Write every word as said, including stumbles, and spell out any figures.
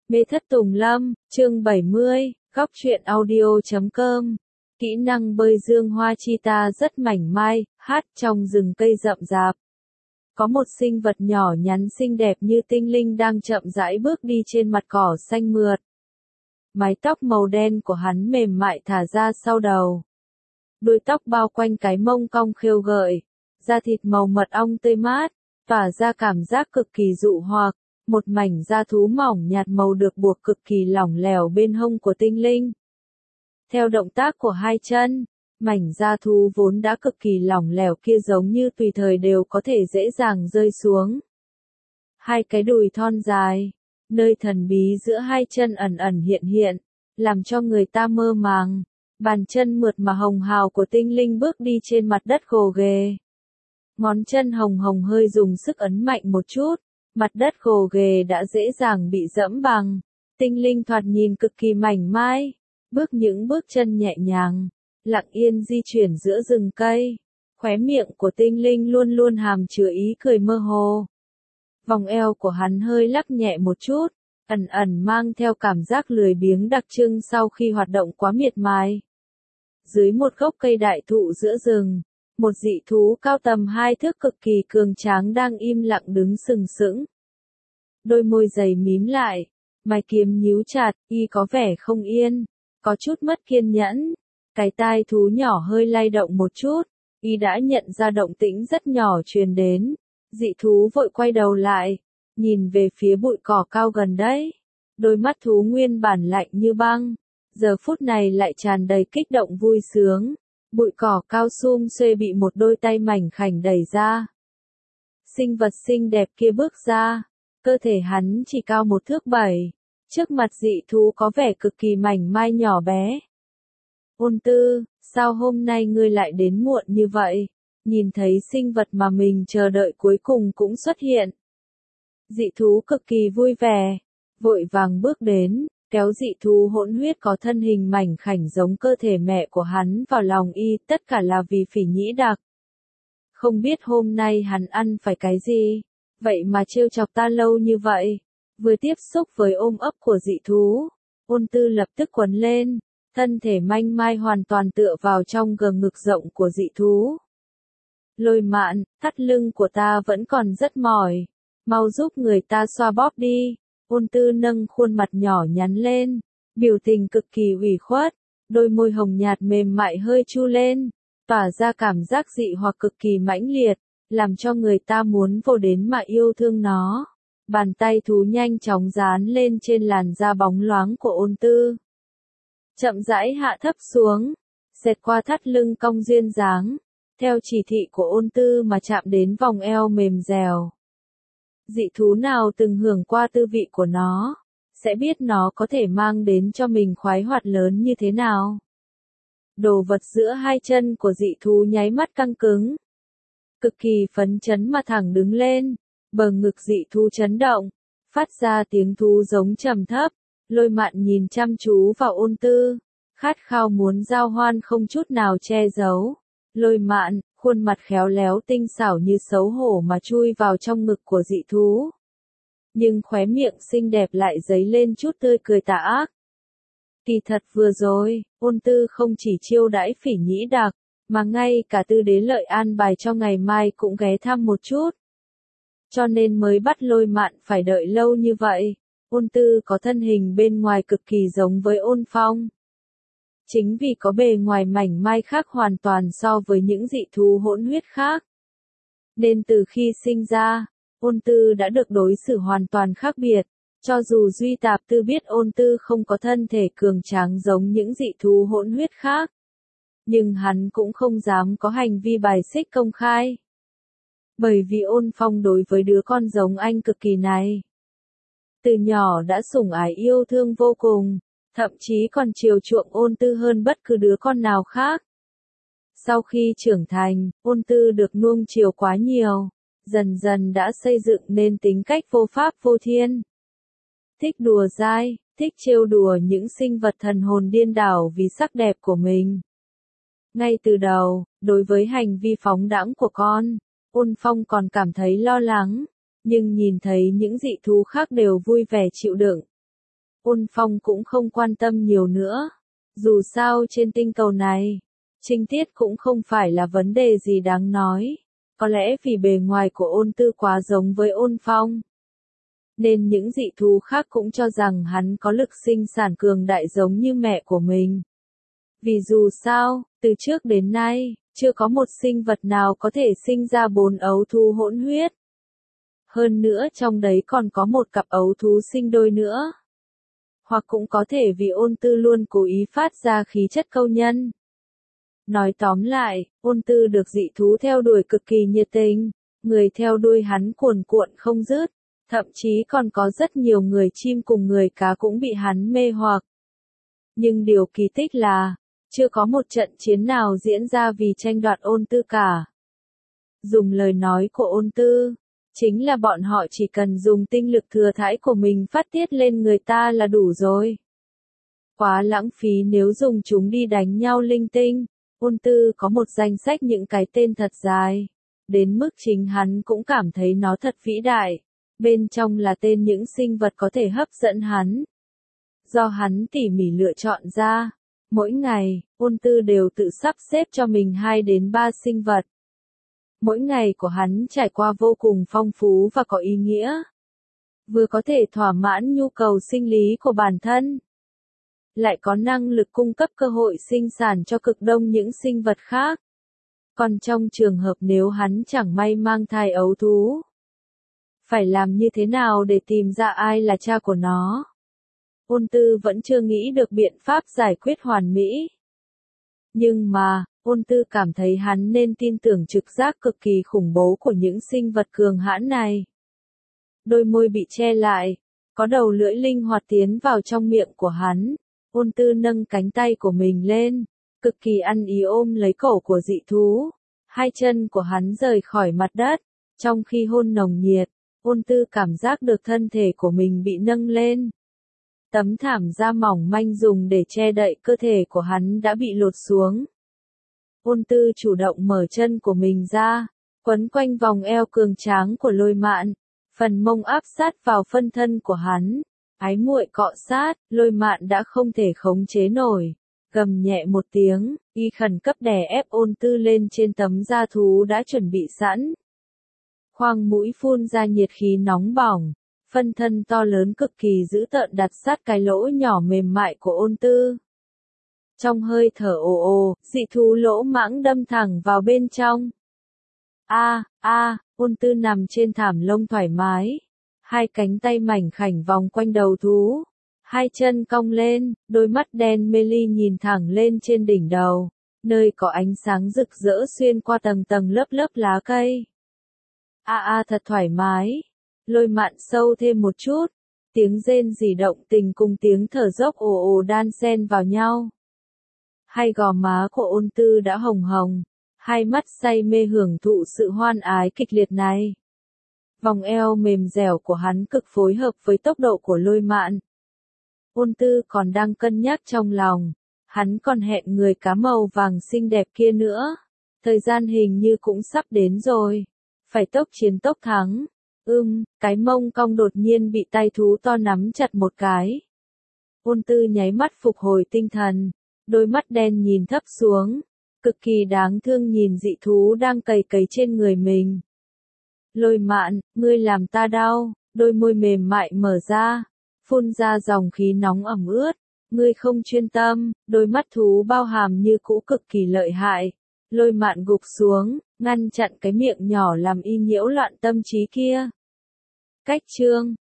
Mê thất tùng lâm, chương bảy mươi, góc truyện audio chấm com. Kỹ năng bơi dương hoa cheetah rất mảnh mai, hát trong rừng cây rậm rạp. Có một sinh vật nhỏ nhắn xinh đẹp như tinh linh đang chậm rãi bước đi trên mặt cỏ xanh mượt. Mái tóc màu đen của hắn mềm mại thả ra sau đầu. Đuôi tóc bao quanh cái mông cong khêu gợi, da thịt màu mật ong tươi mát, tỏa ra cảm giác cực kỳ dụ hoặc. Một mảnh da thú mỏng nhạt màu được buộc cực kỳ lỏng lẻo bên hông của tinh linh. Theo động tác của hai chân, mảnh da thú vốn đã cực kỳ lỏng lẻo kia giống như tùy thời đều có thể dễ dàng rơi xuống. Hai cái đùi thon dài, nơi thần bí giữa hai chân ẩn ẩn hiện hiện, làm cho người ta mơ màng. Bàn chân mượt mà hồng hào của tinh linh bước đi trên mặt đất gồ ghề. Ngón chân hồng hồng hơi dùng sức ấn mạnh một chút. Mặt đất gồ ghề đã dễ dàng bị dẫm bằng. Tinh linh thoạt nhìn cực kỳ mảnh mai. Bước những bước chân nhẹ nhàng, lặng yên di chuyển giữa rừng cây. Khóe miệng của tinh linh luôn luôn hàm chứa ý cười mơ hồ. Vòng eo của hắn hơi lắc nhẹ một chút, ẩn ẩn mang theo cảm giác lười biếng đặc trưng sau khi hoạt động quá miệt mài. Dưới một gốc cây đại thụ giữa rừng, một dị thú cao tầm hai thước cực kỳ cường tráng đang im lặng đứng sừng sững. Đôi môi dày mím lại, mày kiếm nhíu chặt, y có vẻ không yên, có chút mất kiên nhẫn. Cái tai thú nhỏ hơi lay động một chút, y đã nhận ra động tĩnh rất nhỏ truyền đến. Dị thú vội quay đầu lại, nhìn về phía bụi cỏ cao gần đấy. Đôi mắt thú nguyên bản lạnh như băng, giờ phút này lại tràn đầy kích động vui sướng. Bụi cỏ cao sum xuê bị một đôi tay mảnh khảnh đẩy ra. Sinh vật xinh đẹp kia bước ra, cơ thể hắn chỉ cao một thước bảy, trước mặt dị thú có vẻ cực kỳ mảnh mai nhỏ bé. Ôn Tư, sao hôm nay ngươi lại đến muộn như vậy? Nhìn thấy sinh vật mà mình chờ đợi cuối cùng cũng xuất hiện. Dị thú cực kỳ vui vẻ, vội vàng bước đến. Kéo dị thú hỗn huyết có thân hình mảnh khảnh giống cơ thể mẹ của hắn vào lòng y, tất cả là vì Phỉ Nhĩ Đặc. Không biết hôm nay hắn ăn phải cái gì, vậy mà trêu chọc ta lâu như vậy. Vừa tiếp xúc với ôm ấp của dị thú, Ôn Tư lập tức quấn lên, thân thể manh mai hoàn toàn tựa vào trong gầm ngực rộng của dị thú. Lôi Mạn, thắt lưng của ta vẫn còn rất mỏi, mau giúp người ta xoa bóp đi. Ôn Tư nâng khuôn mặt nhỏ nhắn lên, biểu tình cực kỳ ủy khuất, đôi môi hồng nhạt mềm mại hơi chu lên, tỏa ra cảm giác dị hoặc cực kỳ mãnh liệt, làm cho người ta muốn vô đến mà yêu thương nó. Bàn tay thú nhanh chóng dán lên trên làn da bóng loáng của Ôn Tư. Chậm rãi hạ thấp xuống, xẹt qua thắt lưng cong duyên dáng, theo chỉ thị của Ôn Tư mà chạm đến vòng eo mềm dẻo. Dị thú nào từng hưởng qua tư vị của nó, sẽ biết nó có thể mang đến cho mình khoái hoạt lớn như thế nào. Đồ vật giữa hai chân của dị thú nháy mắt căng cứng. Cực kỳ phấn chấn mà thẳng đứng lên, bờ ngực dị thú chấn động, phát ra tiếng thú giống trầm thấp. Lôi Mạn nhìn chăm chú vào Ôn Tư, khát khao muốn giao hoan không chút nào che giấu. Lôi Mạn, khuôn mặt khéo léo tinh xảo như xấu hổ mà chui vào trong ngực của dị thú. Nhưng khóe miệng xinh đẹp lại dấy lên chút tươi cười tà ác. Kỳ thật vừa rồi, Ôn Tư không chỉ chiêu đãi Phỉ Nhĩ Đặc, mà ngay cả Tư Đế Lợi an bài cho ngày mai cũng ghé thăm một chút. Cho nên mới bắt Lôi Mạn phải đợi lâu như vậy. Ôn Tư có thân hình bên ngoài cực kỳ giống với Ôn Phong. Chính vì có bề ngoài mảnh mai khác hoàn toàn so với những dị thú hỗn huyết khác. Nên từ khi sinh ra, Ôn Tư đã được đối xử hoàn toàn khác biệt. Cho dù Duy Tạp Tư biết Ôn Tư không có thân thể cường tráng giống những dị thú hỗn huyết khác, nhưng hắn cũng không dám có hành vi bài xích công khai. Bởi vì Ôn Phong đối với đứa con giống anh cực kỳ này, từ nhỏ đã sủng ái yêu thương vô cùng. Thậm chí còn chiều chuộng Ôn Tư hơn bất cứ đứa con nào khác. Sau khi trưởng thành, Ôn Tư được nuông chiều quá nhiều, dần dần đã xây dựng nên tính cách vô pháp vô thiên. Thích đùa dai, thích trêu đùa những sinh vật thần hồn điên đảo vì sắc đẹp của mình. Ngay từ đầu, đối với hành vi phóng đãng của con, Ôn Phong còn cảm thấy lo lắng, nhưng nhìn thấy những dị thú khác đều vui vẻ chịu đựng. Ôn Phong cũng không quan tâm nhiều nữa. Dù sao trên tinh cầu này, trinh tiết cũng không phải là vấn đề gì đáng nói. Có lẽ vì bề ngoài của Ôn Tư quá giống với Ôn Phong, nên những dị thú khác cũng cho rằng hắn có lực sinh sản cường đại giống như mẹ của mình. Vì dù sao, từ trước đến nay, chưa có một sinh vật nào có thể sinh ra bốn ấu thú hỗn huyết. Hơn nữa trong đấy còn có một cặp ấu thú sinh đôi nữa. Hoặc cũng có thể vì Ôn Tư luôn cố ý phát ra khí chất câu nhân. Nói tóm lại, Ôn Tư được dị thú theo đuổi cực kỳ nhiệt tình, người theo đuôi hắn cuồn cuộn không dứt, thậm chí còn có rất nhiều người chim cùng người cá cũng bị hắn mê hoặc. Nhưng điều kỳ tích là, chưa có một trận chiến nào diễn ra vì tranh đoạt Ôn Tư cả. Dùng lời nói của Ôn Tư, chính là bọn họ chỉ cần dùng tinh lực thừa thãi của mình phát tiết lên người ta là đủ rồi. Quá lãng phí nếu dùng chúng đi đánh nhau linh tinh. Ôn Tư có một danh sách những cái tên thật dài, đến mức chính hắn cũng cảm thấy nó thật vĩ đại. Bên trong là tên những sinh vật có thể hấp dẫn hắn, do hắn tỉ mỉ lựa chọn ra. Mỗi ngày, Ôn Tư đều tự sắp xếp cho mình hai đến ba sinh vật. Mỗi ngày của hắn trải qua vô cùng phong phú và có ý nghĩa. Vừa có thể thỏa mãn nhu cầu sinh lý của bản thân, lại có năng lực cung cấp cơ hội sinh sản cho cực đông những sinh vật khác. Còn trong trường hợp nếu hắn chẳng may mang thai ấu thú, phải làm như thế nào để tìm ra ai là cha của nó? Ôn Tư vẫn chưa nghĩ được biện pháp giải quyết hoàn mỹ. Nhưng mà, Ôn Tư cảm thấy hắn nên tin tưởng trực giác cực kỳ khủng bố của những sinh vật cường hãn này. Đôi môi bị che lại, có đầu lưỡi linh hoạt tiến vào trong miệng của hắn. Ôn Tư nâng cánh tay của mình lên, cực kỳ ăn ý ôm lấy cổ của dị thú. Hai chân của hắn rời khỏi mặt đất, trong khi hôn nồng nhiệt, Ôn Tư cảm giác được thân thể của mình bị nâng lên. Tấm thảm da mỏng manh dùng để che đậy cơ thể của hắn đã bị lột xuống. Ôn Tư chủ động mở chân của mình ra, quấn quanh vòng eo cường tráng của Lôi Mạn, phần mông áp sát vào phân thân của hắn. Ái muội cọ sát, Lôi Mạn đã không thể khống chế nổi, gầm nhẹ một tiếng, y khẩn cấp đè ép Ôn Tư lên trên tấm da thú đã chuẩn bị sẵn. Khoang mũi phun ra nhiệt khí nóng bỏng, phân thân to lớn cực kỳ dữ tợn đặt sát cái lỗ nhỏ mềm mại của Ôn Tư. Trong hơi thở ồ ồ, dị thú lỗ mãng đâm thẳng vào bên trong. A, a, Ôn Tư nằm trên thảm lông thoải mái. Hai cánh tay mảnh khảnh vòng quanh đầu thú, hai chân cong lên, đôi mắt đen mê ly nhìn thẳng lên trên đỉnh đầu, nơi có ánh sáng rực rỡ xuyên qua tầng tầng lớp lớp lá cây. A a thật thoải mái. Lôi Mạn sâu thêm một chút, tiếng rên rỉ động tình cùng tiếng thở dốc ồ ồ đan xen vào nhau. Hai gò má của Ôn Tư đã hồng hồng, hai mắt say mê hưởng thụ sự hoan ái kịch liệt này. Vòng eo mềm dẻo của hắn cực phối hợp với tốc độ của Lôi Mạn. Ôn Tư còn đang cân nhắc trong lòng, hắn còn hẹn người cá màu vàng xinh đẹp kia nữa. Thời gian hình như cũng sắp đến rồi, phải tốc chiến tốc thắng. Ưm, cái mông cong đột nhiên bị tay thú to nắm chặt một cái. Ôn Tư nháy mắt phục hồi tinh thần, đôi mắt đen nhìn thấp xuống, cực kỳ đáng thương nhìn dị thú đang cày cấy trên người mình. Lôi Mạn, ngươi làm ta đau, đôi môi mềm mại mở ra, phun ra dòng khí nóng ẩm ướt. Ngươi không chuyên tâm, đôi mắt thú bao hàm như cũ cực kỳ lợi hại. Lôi Mạn gục xuống, ngăn chặn cái miệng nhỏ làm y nhiễu loạn tâm trí kia. Cách chương